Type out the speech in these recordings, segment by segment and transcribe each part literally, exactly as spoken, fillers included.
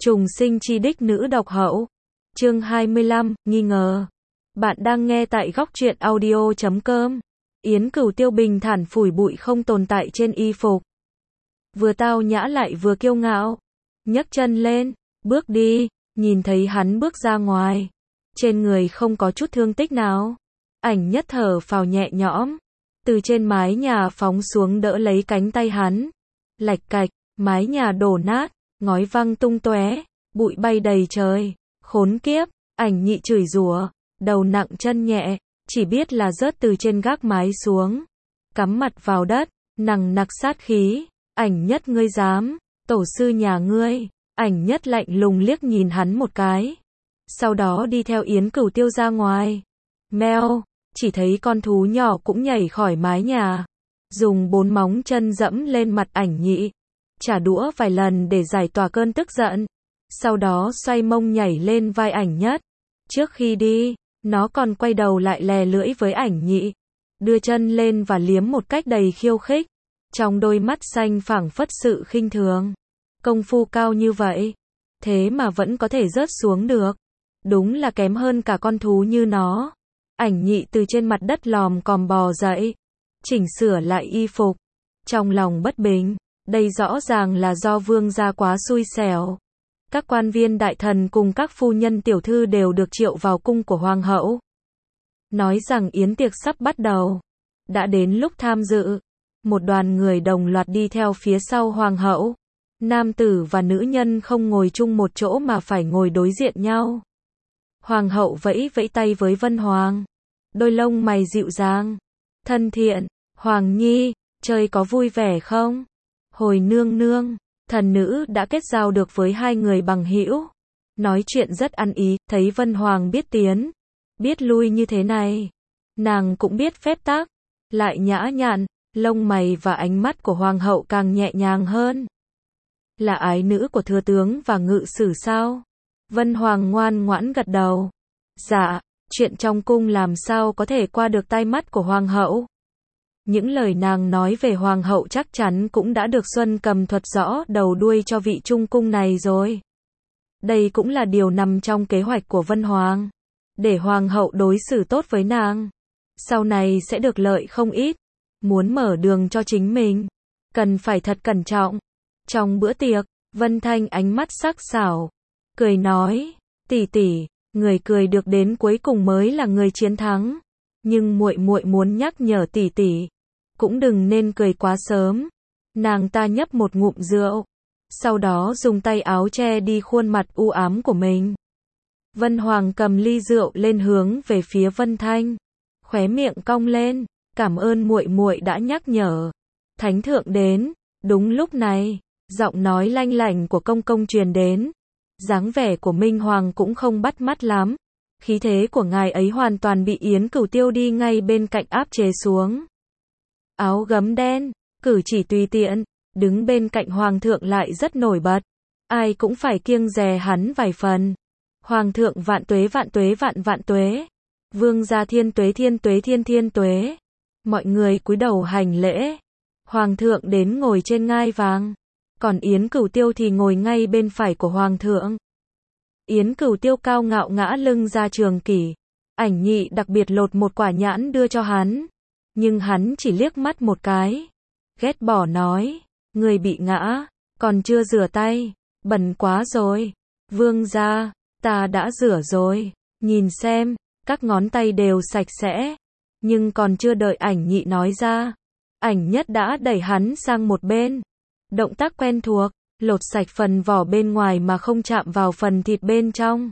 Trùng sinh chi đích nữ độc hậu. Chương hai mươi lăm, nghi ngờ. Bạn đang nghe tại góc truyện audio chấm com. Yến Cửu Tiêu bình thản phủi bụi không tồn tại trên y phục. Vừa tao nhã lại vừa kiêu ngạo. Nhấc chân lên, bước đi, nhìn thấy hắn bước ra ngoài. Trên người không có chút thương tích nào. Ảnh Nhất thở phào nhẹ nhõm. Từ trên mái nhà phóng xuống đỡ lấy cánh tay hắn. Lạch cạch, mái nhà đổ nát, ngói văng tung tóe, bụi bay đầy trời. Khốn kiếp, Ảnh Nhị chửi rủa, đầu nặng chân nhẹ, chỉ biết là rớt từ trên gác mái xuống. Cắm mặt vào đất, nằng nặc sát khí. Ảnh Nhất ngươi dám, tổ sư nhà ngươi. Ảnh Nhất lạnh lùng liếc nhìn hắn một cái. Sau đó đi theo Yến Cửu Tiêu ra ngoài. Meo, chỉ thấy con thú nhỏ cũng nhảy khỏi mái nhà. Dùng bốn móng chân dẫm lên mặt Ảnh Nhị. Trả đũa vài lần để giải tỏa cơn tức giận. Sau đó xoay mông nhảy lên vai Ảnh Nhất. Trước khi đi, nó còn quay đầu lại lè lưỡi với Ảnh Nhị. Đưa chân lên và liếm một cách đầy khiêu khích. Trong đôi mắt xanh phảng phất sự khinh thường. Công phu cao như vậy, thế mà vẫn có thể rớt xuống được. Đúng là kém hơn cả con thú như nó. Ảnh Nhị từ trên mặt đất lòm còm bò dậy. Chỉnh sửa lại y phục. Trong lòng bất bình. Đây rõ ràng là do vương gia quá xui xẻo. Các quan viên đại thần cùng các phu nhân tiểu thư đều được triệu vào cung của hoàng hậu. Nói rằng yến tiệc sắp bắt đầu. Đã đến lúc tham dự. Một đoàn người đồng loạt đi theo phía sau hoàng hậu. Nam tử và nữ nhân không ngồi chung một chỗ mà phải ngồi đối diện nhau. Hoàng hậu vẫy vẫy tay với Vân Hoàng. Đôi lông mày dịu dàng. Thân thiện. Hoàng nhi, chơi có vui vẻ không? Hồi nương nương, thần nữ đã kết giao được với hai người bằng hữu. Nói chuyện rất ăn ý, thấy Vân Hoàng biết tiến, biết lui như thế này. Nàng cũng biết phép tắc, lại nhã nhặn, lông mày và ánh mắt của hoàng hậu càng nhẹ nhàng hơn. Là ái nữ của thừa tướng và ngự sử sao? Vân Hoàng ngoan ngoãn gật đầu. Dạ, chuyện trong cung làm sao có thể qua được tai mắt của hoàng hậu? Những lời nàng nói về hoàng hậu chắc chắn cũng đã được Xuân Cầm thuật rõ đầu đuôi cho vị trung cung này rồi. Đây cũng là điều nằm trong kế hoạch của Vân Hoàng. Để hoàng hậu đối xử tốt với nàng. Sau này sẽ được lợi không ít. Muốn mở đường cho chính mình. Cần phải thật cẩn trọng. Trong bữa tiệc, Vân Thanh ánh mắt sắc sảo. Cười nói, tỷ tỷ, người cười được đến cuối cùng mới là người chiến thắng. Nhưng muội muội muốn nhắc nhở tỷ tỷ, cũng đừng nên cười quá sớm. Nàng ta nhấp một ngụm rượu, sau đó dùng tay áo che đi khuôn mặt u ám của mình. Vân Hoàng cầm ly rượu lên hướng về phía Vân Thanh, khóe miệng cong lên, cảm ơn muội muội đã nhắc nhở. Thánh thượng đến. Đúng lúc này, giọng nói lanh lảnh của công công truyền đến. Dáng vẻ của Minh Hoàng cũng không bắt mắt lắm. Khí thế của ngài ấy hoàn toàn bị Yến Cửu Tiêu đi ngay bên cạnh áp chế xuống. Áo gấm đen, cử chỉ tùy tiện, đứng bên cạnh hoàng thượng lại rất nổi bật. Ai cũng phải kiêng dè hắn vài phần. Hoàng thượng vạn tuế vạn tuế vạn vạn tuế. Vương gia thiên tuế thiên tuế thiên thiên tuế. Mọi người cúi đầu hành lễ. Hoàng thượng đến ngồi trên ngai vàng. Còn Yến Cửu Tiêu thì ngồi ngay bên phải của hoàng thượng. Yến Cửu Tiêu cao ngạo ngã lưng ra trường kỷ. Ảnh Nhị đặc biệt lột một quả nhãn đưa cho hắn. Nhưng hắn chỉ liếc mắt một cái. Ghét bỏ nói, người bị ngã, còn chưa rửa tay, bẩn quá rồi. Vương gia, ta đã rửa rồi, nhìn xem, các ngón tay đều sạch sẽ. Nhưng còn chưa đợi Ảnh Nhị nói ra, Ảnh Nhất đã đẩy hắn sang một bên. Động tác quen thuộc, lột sạch phần vỏ bên ngoài mà không chạm vào phần thịt bên trong.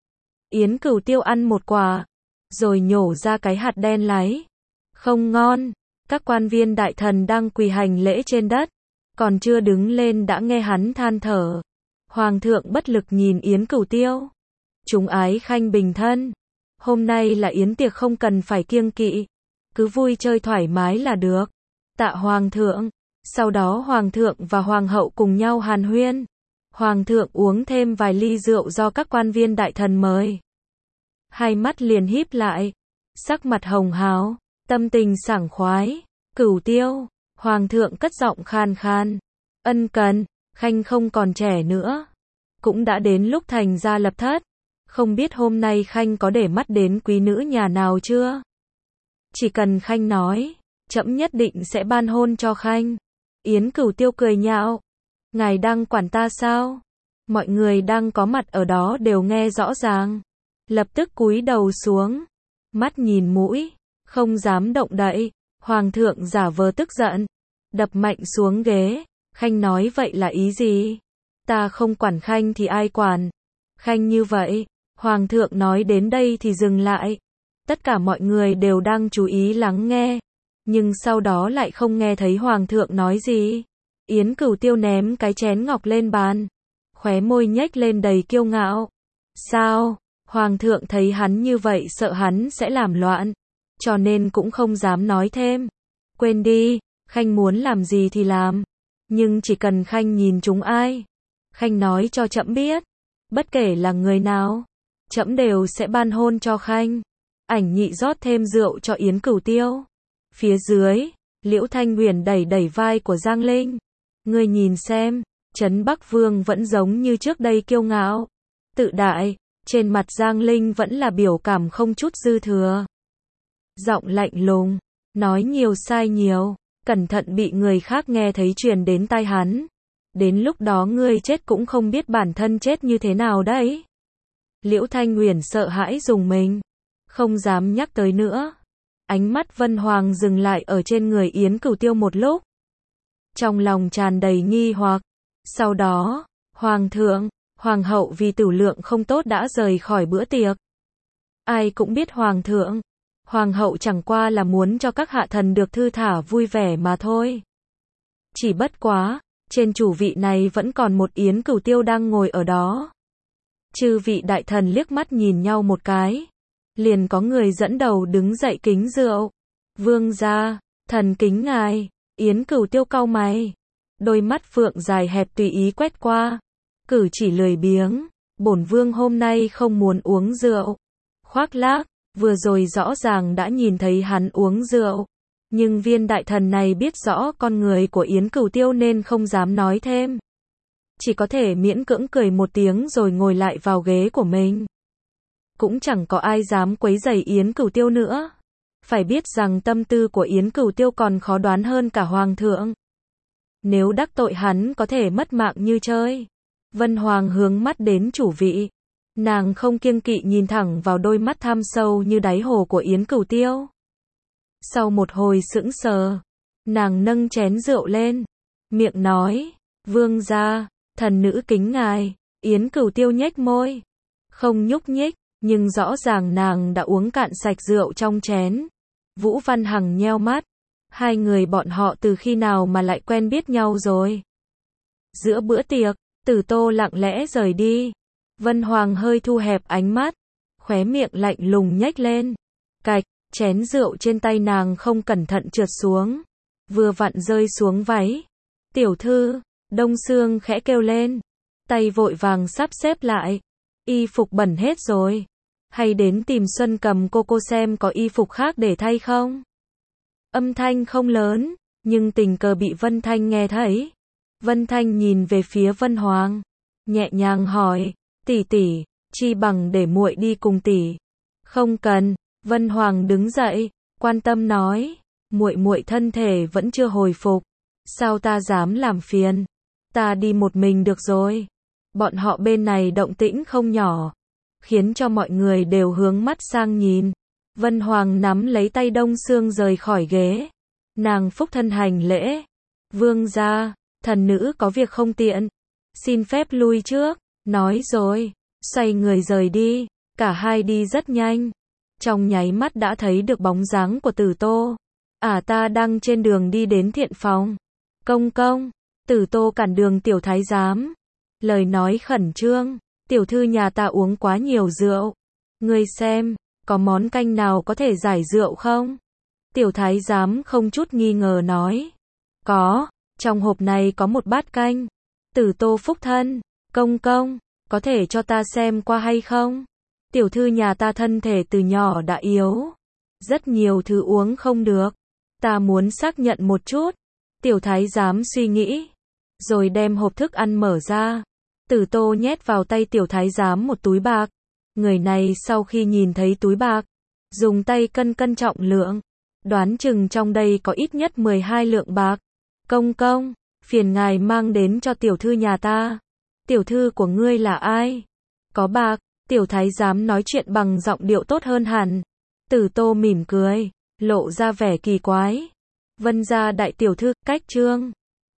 Yến Cửu Tiêu ăn một quả, rồi nhổ ra cái hạt đen láy. Không ngon. Các quan viên đại thần đang quỳ hành lễ trên đất, còn chưa đứng lên đã nghe hắn than thở. Hoàng thượng bất lực nhìn Yến Cửu Tiêu. Chúng ái khanh bình thân. Hôm nay là yến tiệc không cần phải kiêng kỵ. Cứ vui chơi thoải mái là được. Tạ hoàng thượng. Sau đó hoàng thượng và hoàng hậu cùng nhau hàn huyên. Hoàng thượng uống thêm vài ly rượu do các quan viên đại thần mời. Hai mắt liền híp lại. Sắc mặt hồng hào. Tâm tình sảng khoái. Cửu Tiêu. Hoàng thượng cất giọng khan khan. Ân cần. Khanh không còn trẻ nữa. cũng đã đến lúc thành gia lập thất. Không biết hôm nay Khanh có để mắt đến quý nữ nhà nào chưa? Chỉ cần Khanh nói, trẫm nhất định sẽ ban hôn cho Khanh. Yến Cửu Tiêu cười nhạo. Ngài đang quản ta sao? Mọi người đang có mặt ở đó đều nghe rõ ràng. Lập tức cúi đầu xuống. Mắt nhìn mũi. Không dám động đậy. Hoàng thượng giả vờ tức giận. Đập mạnh xuống ghế. Khanh nói vậy là ý gì? Ta không quản Khanh thì ai quản? Khanh như vậy. Hoàng thượng nói đến đây thì dừng lại. Tất cả mọi người đều đang chú ý lắng nghe. Nhưng sau đó lại không nghe thấy Hoàng thượng nói gì. Yến Cửu Tiêu ném cái chén ngọc lên bàn. Khóe môi nhếch lên đầy kiêu ngạo. Sao? Hoàng thượng thấy hắn như vậy sợ hắn sẽ làm loạn. Cho nên cũng không dám nói thêm. Quên đi, Khanh muốn làm gì thì làm. Nhưng chỉ cần Khanh nhìn chúng ai. Khanh nói cho trẫm biết. Bất kể là người nào. Trẫm đều sẽ ban hôn cho Khanh. Ảnh Nhị rót thêm rượu cho Yến Cửu Tiêu. Phía dưới, Liễu Thanh Huyền đẩy đẩy vai của Giang Linh. Ngươi nhìn xem, Trấn Bắc Vương vẫn giống như trước đây kiêu ngạo, tự đại, trên mặt Giang Linh vẫn là biểu cảm không chút dư thừa. Giọng lạnh lùng, nói nhiều sai nhiều, cẩn thận bị người khác nghe thấy truyền đến tai hắn. Đến lúc đó ngươi chết cũng không biết bản thân chết như thế nào đấy. Liễu Thanh Huyền sợ hãi rùng mình, không dám nhắc tới nữa. Ánh mắt Vân Hoàng dừng lại ở trên người Yến Cửu Tiêu một lúc. Trong lòng tràn đầy nghi hoặc. Sau đó, Hoàng thượng, Hoàng hậu vì tửu lượng không tốt đã rời khỏi bữa tiệc. Ai cũng biết Hoàng thượng, Hoàng hậu chẳng qua là muốn cho các hạ thần được thư thả vui vẻ mà thôi. Chỉ bất quá, trên chủ vị này vẫn còn một Yến Cửu Tiêu đang ngồi ở đó. Chư vị đại thần liếc mắt nhìn nhau một cái. Liền có người dẫn đầu đứng dậy kính rượu. Vương gia, thần kính ngài. Yến Cửu Tiêu cau mày. Đôi mắt phượng dài hẹp tùy ý quét qua. Cử chỉ lười biếng. Bổn vương hôm nay không muốn uống rượu. Khoác lác, vừa rồi rõ ràng đã nhìn thấy hắn uống rượu. Nhưng viên đại thần này biết rõ con người của Yến Cửu Tiêu nên không dám nói thêm. Chỉ có thể miễn cưỡng cười một tiếng rồi ngồi lại vào ghế của mình. Cũng chẳng có ai dám quấy rầy Yến Cửu Tiêu nữa. Phải biết rằng tâm tư của Yến Cửu Tiêu còn khó đoán hơn cả Hoàng thượng. Nếu đắc tội hắn có thể mất mạng như chơi. Vân Hoàng hướng mắt đến chủ vị. Nàng không kiêng kỵ nhìn thẳng vào đôi mắt thâm sâu như đáy hồ của Yến Cửu Tiêu. Sau một hồi sững sờ, nàng nâng chén rượu lên. Miệng nói, vương gia, thần nữ kính ngài. Yến Cửu Tiêu nhếch môi. Không nhúc nhích. Nhưng rõ ràng nàng đã uống cạn sạch rượu trong chén. Vũ Văn Hằng nheo mắt. Hai người bọn họ từ khi nào mà lại quen biết nhau rồi? Giữa bữa tiệc, Tử Tô lặng lẽ rời đi. Vân Hoàng hơi thu hẹp ánh mắt. Khóe miệng lạnh lùng nhếch lên. Cạch, chén rượu trên tay nàng không cẩn thận trượt xuống. Vừa vặn rơi xuống váy. Tiểu thư, Đông Sương khẽ kêu lên. Tay vội vàng sắp xếp lại. Y phục bẩn hết rồi. Hay đến tìm Xuân Cầm cô cô xem có y phục khác để thay không? Âm thanh không lớn, nhưng tình cờ bị Vân Thanh nghe thấy. Vân Thanh nhìn về phía Vân Hoàng, nhẹ nhàng hỏi, tỷ tỷ, chi bằng để muội đi cùng tỷ. Không cần. Vân Hoàng đứng dậy, quan tâm nói, muội muội thân thể vẫn chưa hồi phục, sao ta dám làm phiền? Ta đi một mình được rồi. Bọn họ bên này động tĩnh không nhỏ, khiến cho mọi người đều hướng mắt sang nhìn. Vân Hoàng nắm lấy tay Đông Sương rời khỏi ghế. Nàng phúc thân hành lễ. Vương gia, thần nữ có việc không tiện. Xin phép lui trước. Nói rồi, xoay người rời đi. Cả hai đi rất nhanh. Trong nháy mắt đã thấy được bóng dáng của Tử Tô. À ta đang trên đường đi đến thiện phòng. Công công, Tử Tô cản đường tiểu thái giám. Lời nói khẩn trương. Tiểu thư nhà ta uống quá nhiều rượu. Ngươi xem, có món canh nào có thể giải rượu không? Tiểu thái giám không chút nghi ngờ nói. Có, trong hộp này có một bát canh. Tử Tô phúc thân, công công, có thể cho ta xem qua hay không? Tiểu thư nhà ta thân thể từ nhỏ đã yếu. Rất nhiều thứ uống không được. Ta muốn xác nhận một chút. Tiểu thái giám suy nghĩ. Rồi đem hộp thức ăn mở ra. Tử Tô nhét vào tay tiểu thái giám một túi bạc. Người này sau khi nhìn thấy túi bạc, dùng tay cân cân trọng lượng, đoán chừng trong đây có ít nhất mười hai lượng bạc. Công công, phiền ngài mang đến cho tiểu thư nhà ta. Tiểu thư của ngươi là ai? Có bạc, tiểu thái giám nói chuyện bằng giọng điệu tốt hơn hẳn. Tử Tô mỉm cười, lộ ra vẻ kỳ quái. Vân gia đại tiểu thư, cách trương.